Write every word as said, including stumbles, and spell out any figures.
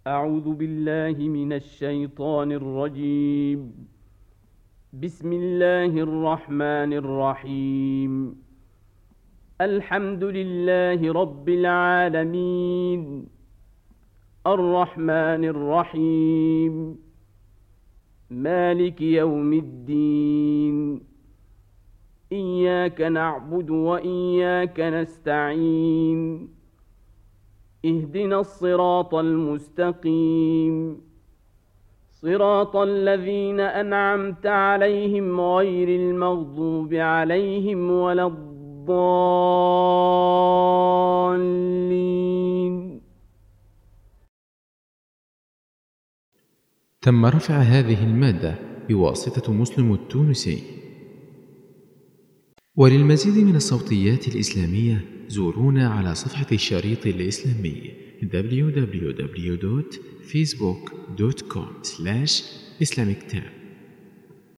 أعوذ بالله من الشيطان الرجيم. بسم الله الرحمن الرحيم. الحمد لله رب العالمين، الرحمن الرحيم، مالك يوم الدين. إياك نعبد وإياك نستعين. اهدنا الصراط المستقيم، صراط الذين أنعمت عليهم غير المغضوب عليهم ولا الضالين. تم رفع هذه المادة بواسطة مسلم التونسي. وللمزيد من الصوتيات الإسلامية زورونا على صفحة الشريط الإسلامي دبليو دبليو دبليو دوت فيسبوك دوت كوم سلاش إسلاميك تاب.